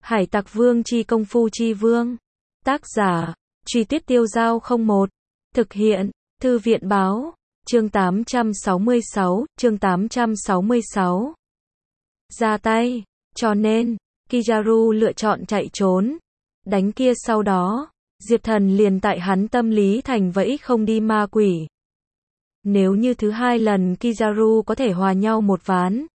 Hải Tặc Vương chi công phu chi vương. Tác giả, Truy Tiết Tiêu Dao 01. Thực hiện, Thư viện Báo. Chương 866, chương 866. Ra tay. Cho nên, Kizaru lựa chọn chạy trốn. Đánh kia sau đó, Diệp Thần liền tại hắn tâm lý thành vẫy không đi ma quỷ. Nếu như thứ hai lần Kizaru có thể hòa nhau một ván,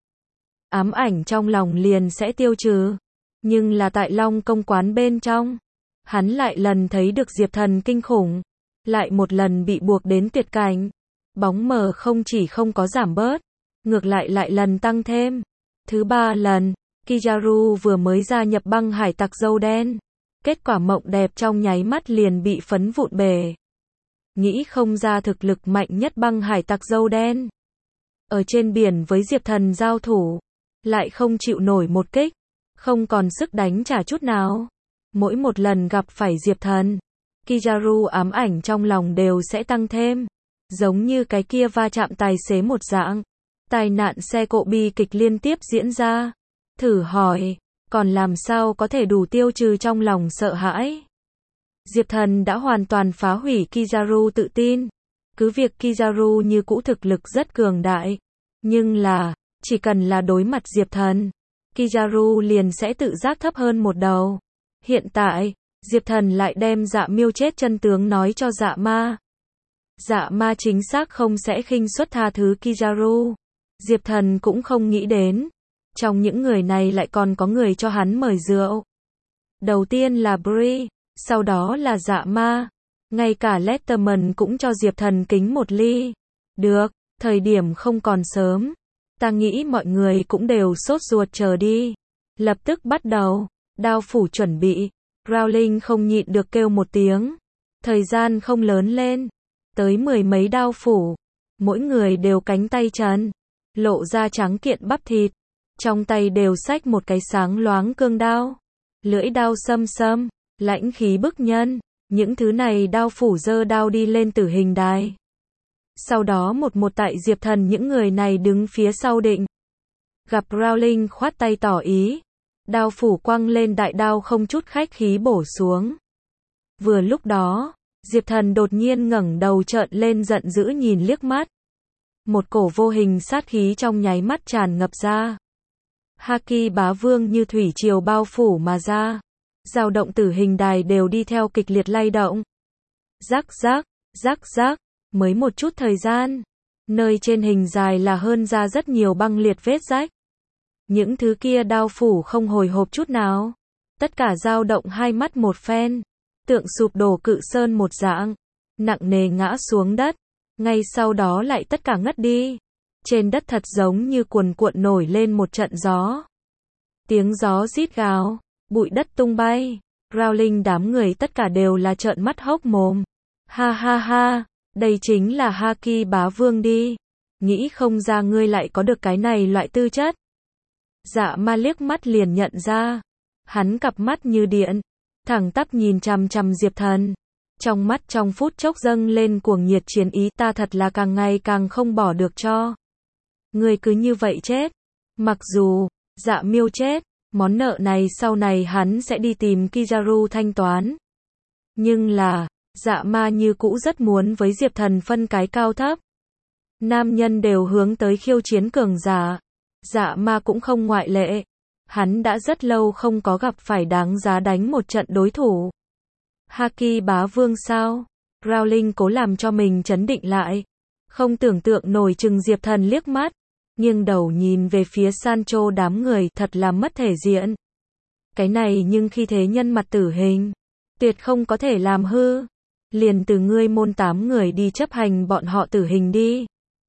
ám ảnh trong lòng liền sẽ tiêu trừ. Nhưng là tại Long Công quán bên trong, hắn lại lần thấy được Diệp Thần kinh khủng, lại một lần bị buộc đến tuyệt cảnh. Bóng mờ không chỉ không có giảm bớt, ngược lại lần tăng thêm. Thứ ba lần, Kizaru vừa mới gia nhập băng hải tặc dâu đen. Kết quả mộng đẹp trong nháy mắt liền bị phấn vụn bể. Nghĩ không ra thực lực mạnh nhất băng hải tặc dâu đen. Ở trên biển với Diệp Thần giao thủ, lại không chịu nổi một kích, không còn sức đánh trả chút nào. Mỗi một lần gặp phải Diệp Thần, Kizaru ám ảnh trong lòng đều sẽ tăng thêm. Giống như cái kia va chạm tài xế một dạng. Tai nạn xe cộ bi kịch liên tiếp diễn ra. Thử hỏi, còn làm sao có thể đủ tiêu trừ trong lòng sợ hãi? Diệp Thần đã hoàn toàn phá hủy Kizaru tự tin. Cứ việc Kizaru như cũ thực lực rất cường đại. Nhưng là, chỉ cần là đối mặt Diệp Thần, Kizaru liền sẽ tự giác thấp hơn một đầu. Hiện tại, Diệp Thần lại đem Dạ Miêu chết chân tướng nói cho Dạ Ma. Dạ Ma chính xác không sẽ khinh suất tha thứ Kizaru. Diệp Thần cũng không nghĩ đến, trong những người này lại còn có người cho hắn mời rượu. Đầu tiên là Bree, sau đó là Dạ Ma. Ngay cả Letterman cũng cho Diệp Thần kính một ly. Được, thời điểm không còn sớm. Ta nghĩ mọi người cũng đều sốt ruột chờ đi. Lập tức bắt đầu, đao phủ chuẩn bị. Rowling không nhịn được kêu một tiếng. Thời gian không lớn lên. Tới mười mấy đao phủ. Mỗi người đều cánh tay trần, lộ ra trắng kiện bắp thịt. Trong tay đều xách một cái sáng loáng cương đao. Lưỡi đao xâm xâm, lãnh khí bức nhân. Những thứ này đao phủ giơ đao đi lên tử hình đài. Sau đó một tại Diệp Thần những người này đứng phía sau định. Gặp Rowling khoát tay tỏ ý. Đao phủ quăng lên đại đao không chút khách khí bổ xuống. Vừa lúc đó, Diệp Thần đột nhiên ngẩng đầu trợn lên giận dữ nhìn liếc mắt. Một cổ vô hình sát khí trong nháy mắt tràn ngập ra. Haki bá vương như thủy triều bao phủ mà ra. Dao động tử hình đài đều đi theo kịch liệt lay động. Rắc rắc, rắc rắc, mới một chút thời gian. Nơi trên hình dài là hơn ra rất nhiều băng liệt vết rách. Những thứ kia đao phủ không hồi hộp chút nào. Tất cả dao động hai mắt một phen. Tượng sụp đổ cự sơn một dạng. Nặng nề ngã xuống đất. Ngay sau đó lại tất cả ngất đi. Trên đất thật giống như cuồn cuộn nổi lên một trận gió. Tiếng gió rít gào, bụi đất tung bay. Rowling đám người tất cả đều là trợn mắt hốc mồm. Ha ha ha, đây chính là Haki bá vương đi. Nghĩ không ra ngươi lại có được cái này loại tư chất. Dạ Ma liếc mắt liền nhận ra. Hắn cặp mắt như điện, thẳng tắp nhìn chằm chằm Diệp Thần. Trong mắt trong phút chốc dâng lên cuồng nhiệt chiến ý, ta thật là càng ngày càng không bỏ được cho. Ngươi cứ như vậy chết. Mặc dù, Dạ Miêu chết, món nợ này sau này hắn sẽ đi tìm Kizaru thanh toán. Nhưng là, Dạ Ma như cũ rất muốn với Diệp Thần phân cái cao thấp. Nam nhân đều hướng tới khiêu chiến cường giả. Dạ Ma cũng không ngoại lệ. Hắn đã rất lâu không có gặp phải đáng giá đánh một trận đối thủ. Haki bá vương sao? Rowling cố làm cho mình trấn định lại. Không tưởng tượng nổi chừng Diệp Thần liếc mắt. Nghiêng đầu nhìn về phía Sancho đám người, thật là mất thể diện. Cái này nhưng khi thế nhân mặt tử hình. Tuyệt không có thể làm hư. Liền từ ngươi môn 8 người đi chấp hành bọn họ tử hình đi.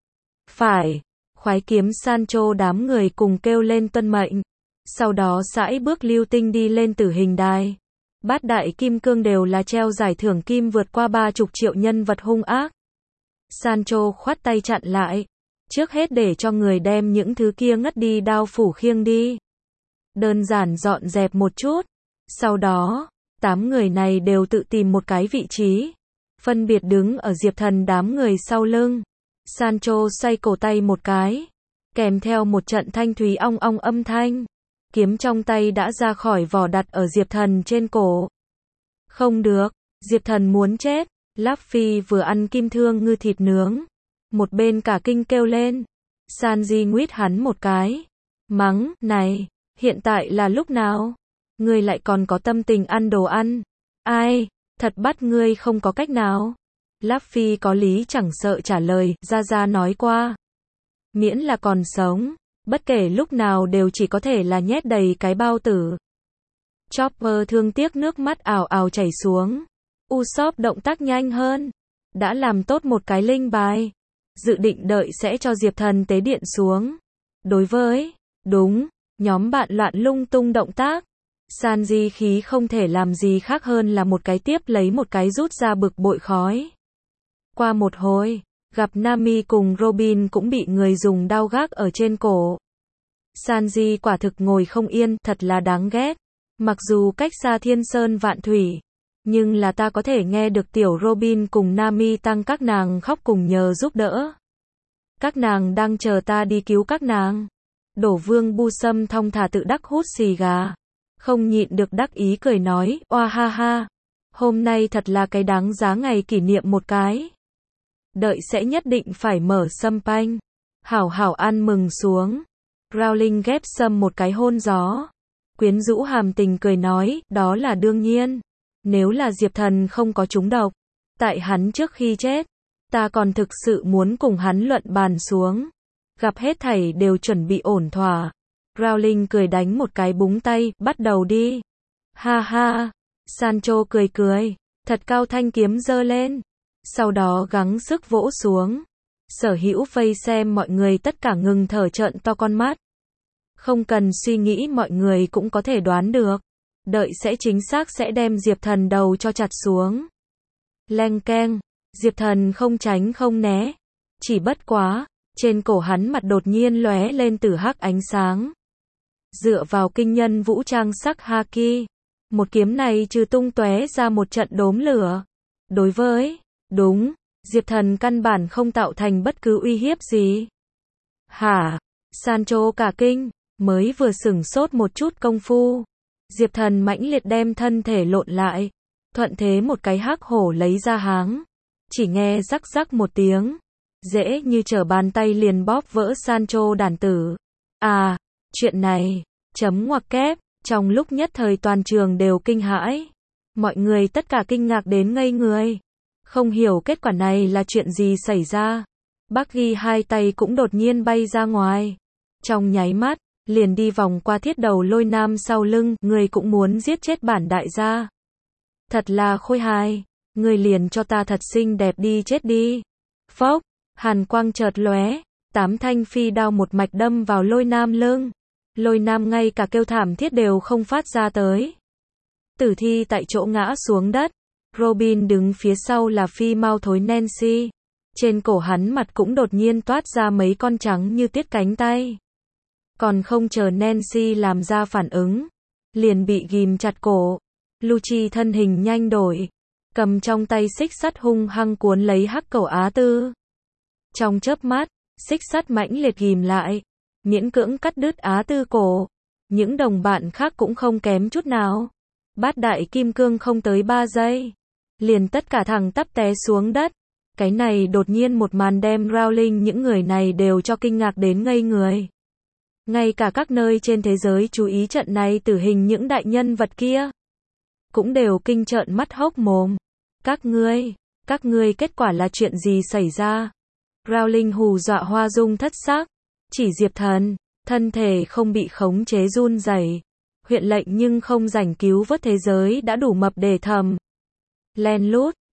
Phải. Khoái kiếm Sancho đám người cùng kêu lên tuân mệnh. Sau đó sải bước lưu tinh đi lên tử hình đài. Bát đại kim cương đều là treo giải thưởng kim vượt qua 30 triệu nhân vật hung ác. Sancho khoát tay chặn lại. Trước hết để cho người đem những thứ kia ngất đi đao phủ khiêng đi. Đơn giản dọn dẹp một chút. Sau đó, 8 người này đều tự tìm một cái vị trí. Phân biệt đứng ở Diệp Thần đám người sau lưng. Sancho xoay cổ tay một cái. Kèm theo một trận thanh thúy ong ong âm thanh. kiếm trong tay đã ra khỏi vỏ đặt ở Diệp Thần trên cổ. Không được, Diệp Thần muốn chết. Luffy vừa ăn kim thương ngư thịt nướng, một bên cả kinh kêu lên. Sanji nguýt hắn một cái, mắng, này, hiện tại là lúc nào? Ngươi lại còn có tâm tình ăn đồ ăn? Ai, thật bắt ngươi không có cách nào. Luffy có lý chẳng sợ trả lời, Ra nói qua. Miễn là còn sống, bất kể lúc nào đều chỉ có thể là nhét đầy cái bao tử. Chopper thương tiếc nước mắt ào ào chảy xuống. Usopp động tác nhanh hơn, đã làm tốt một cái linh bài, dự định đợi sẽ cho Diệp Thần tế điện xuống. Đối với, đúng, nhóm bạn loạn lung tung động tác, Sanji khí không thể làm gì khác hơn là một cái tiếp lấy một cái rút ra bực bội khói. Qua một hồi, gặp Nami cùng Robin cũng bị người dùng đao gác ở trên cổ. Sanji quả thực ngồi không yên, thật là đáng ghét. Mặc dù cách xa thiên sơn vạn thủy, nhưng là ta có thể nghe được tiểu Robin cùng Nami tăng các nàng khóc cùng nhờ giúp đỡ. Các nàng đang chờ ta đi cứu các nàng. Đổ Vương Bu Sâm thong thả tự đắc hút xì gà, không nhịn được đắc ý cười nói, oa ha ha, hôm nay thật là cái đáng giá ngày kỷ niệm một cái. Đợi sẽ nhất định phải mở sâm panh, hảo hảo ăn mừng xuống. Rowling ghép Sâm một cái hôn gió, quyến rũ hàm tình cười nói, đó là đương nhiên. Nếu là Diệp Thần không có trúng độc, tại hắn trước khi chết, ta còn thực sự muốn cùng hắn luận bàn xuống. Gặp hết thảy đều chuẩn bị ổn thỏa. Rowling cười đánh một cái búng tay, bắt đầu đi. Ha ha, Sancho cười cười, thật cao thanh kiếm giơ lên. Sau đó gắng sức vỗ xuống. Sở hữu vây xem mọi người tất cả ngừng thở trợn to con mắt. Không cần suy nghĩ mọi người cũng có thể đoán được. Đợi sẽ chính xác sẽ đem Diệp Thần đầu cho chặt xuống. Leng keng, Diệp Thần không tránh không né. Chỉ bất quá, trên cổ hắn mặt đột nhiên lóe lên tử hắc ánh sáng. Dựa vào kinh nhân vũ trang sắc Haki, một kiếm này trừ tung tóe ra một trận đốm lửa. Đối với, đúng, Diệp Thần căn bản không tạo thành bất cứ uy hiếp gì. Hả? Sancho cả kinh, mới vừa sửng sốt một chút công phu. Diệp Thần mãnh liệt đem thân thể lộn lại, thuận thế một cái hắc hổ lấy ra háng. Chỉ nghe rắc rắc một tiếng, dễ như trở bàn tay liền bóp vỡ Sancho đàn tử. À, chuyện này, chấm ngoặc kép, trong lúc nhất thời toàn trường đều kinh hãi. Mọi người tất cả kinh ngạc đến ngây người. Không hiểu kết quả này là chuyện gì xảy ra. Bác Ghi hai tay cũng đột nhiên bay ra ngoài. Trong nháy mắt, liền đi vòng qua thiết đầu Lôi Nam sau lưng, người cũng muốn giết chết bản đại gia. Thật là khôi hài, người liền cho ta thật xinh đẹp đi chết đi. Phốc, hàn quang chợt lóe, 8 thanh phi đao một mạch đâm vào Lôi Nam lưng. Lôi Nam ngay cả kêu thảm thiết đều không phát ra tới. Tử thi tại chỗ ngã xuống đất. Robin đứng phía sau là phi mau thối Nancy. Trên cổ hắn mặt cũng đột nhiên toát ra mấy con trắng như tiết cánh tay. Còn không chờ Nancy làm ra phản ứng, liền bị ghim chặt cổ. Lucci thân hình nhanh đổi, cầm trong tay xích sắt hung hăng cuốn lấy hắc cẩu Á Tư. Trong chớp mắt, xích sắt mãnh liệt ghim lại, miễn cưỡng cắt đứt Á Tư cổ. Những đồng bạn khác cũng không kém chút nào. Bát đại kim cương không tới 3 giây, liền tất cả thẳng tắp té xuống đất. Cái này đột nhiên một màn đem Rowling những người này đều cho kinh ngạc đến ngây người. Ngay cả các nơi trên thế giới chú ý trận này tử hình những đại nhân vật kia, cũng đều kinh trợn mắt hốc mồm. Các ngươi kết quả là chuyện gì xảy ra? Rowling hù dọa hoa dung thất sắc. Chỉ Diệp Thần, thân thể không bị khống chế run rẩy. Huyện lệnh nhưng không rảnh cứu vớt thế giới đã đủ mập để thầm. Len lút,